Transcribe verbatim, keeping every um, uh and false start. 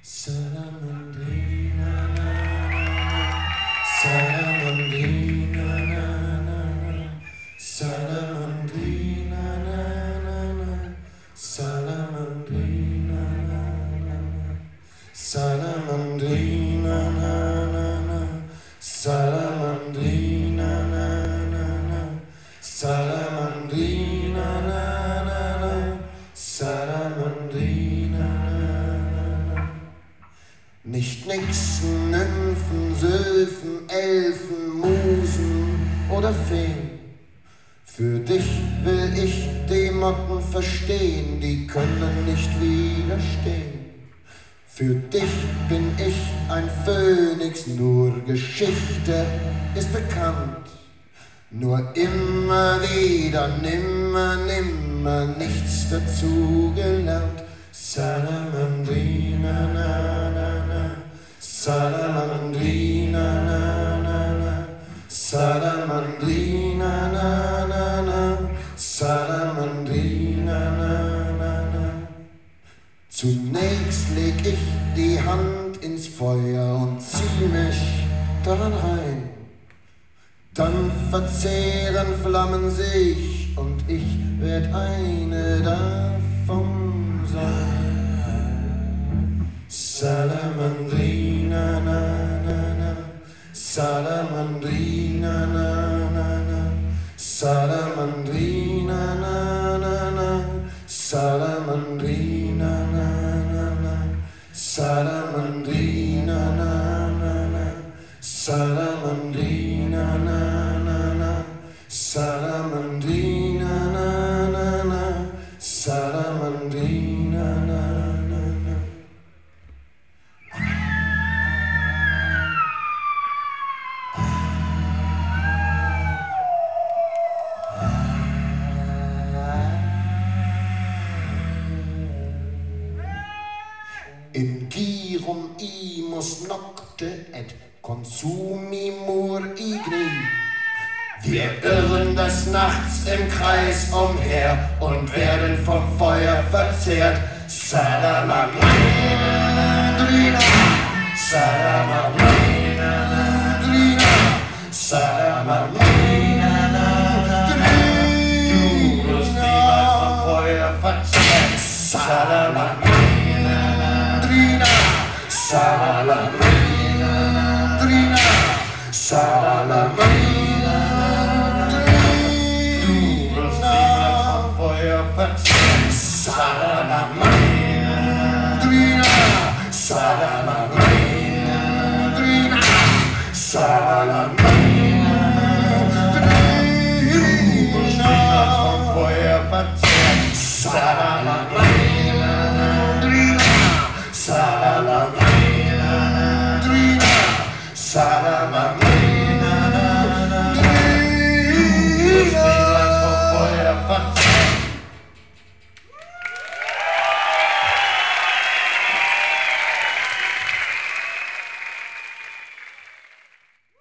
Salamandrina, Salamandrina, Salamandrina, Salamandrina, Salamandrina, Salamandrina, Salamandrina, Salamandrina. Nicht Nixen, Nymphen, Sylphen, Elfen, Musen oder Feen. Für dich will ich die Motten verstehen, die können nicht widerstehen. Für dich bin ich ein Phönix, nur Geschichte ist bekannt. Nur immer wieder, nimmer, nimmer, nichts dazu gelernt. Salamandrina, na, na, na. Salamandrina, na, na, na. Salamandrina, na, na, na. Salamandrina, na, na, na. Zunächst leg ich die Hand ins Feuer und zieh mich daran rein. Dann verzehren Flammen sich und ich werd eine davon sein. Salamandrina, na, na, na. Salamandrina, na, na, na. Salamandrina, na, na, na. Salamandrina, na, na, na. Salamandrina, na, na, na. Salamandrina, na, na, na. Salamandrina, na, na, na. Salamandrina, na, na, na. In girum imus nocte et consumimur igni. Wir irren des Nachts im Kreis umher und werden vom Feuer verzehrt. Salamandrina, Salamandrina, Salamandrina, du wirst niemals vom Feuer verzehrt. Salamandrina, Salamandrina, Salamandrina, du wirst niemals vom Feuer verzehrt. Salamandrina, Salamandrina, Salamandrina, du wirst niemals vom Feuer verzehrt.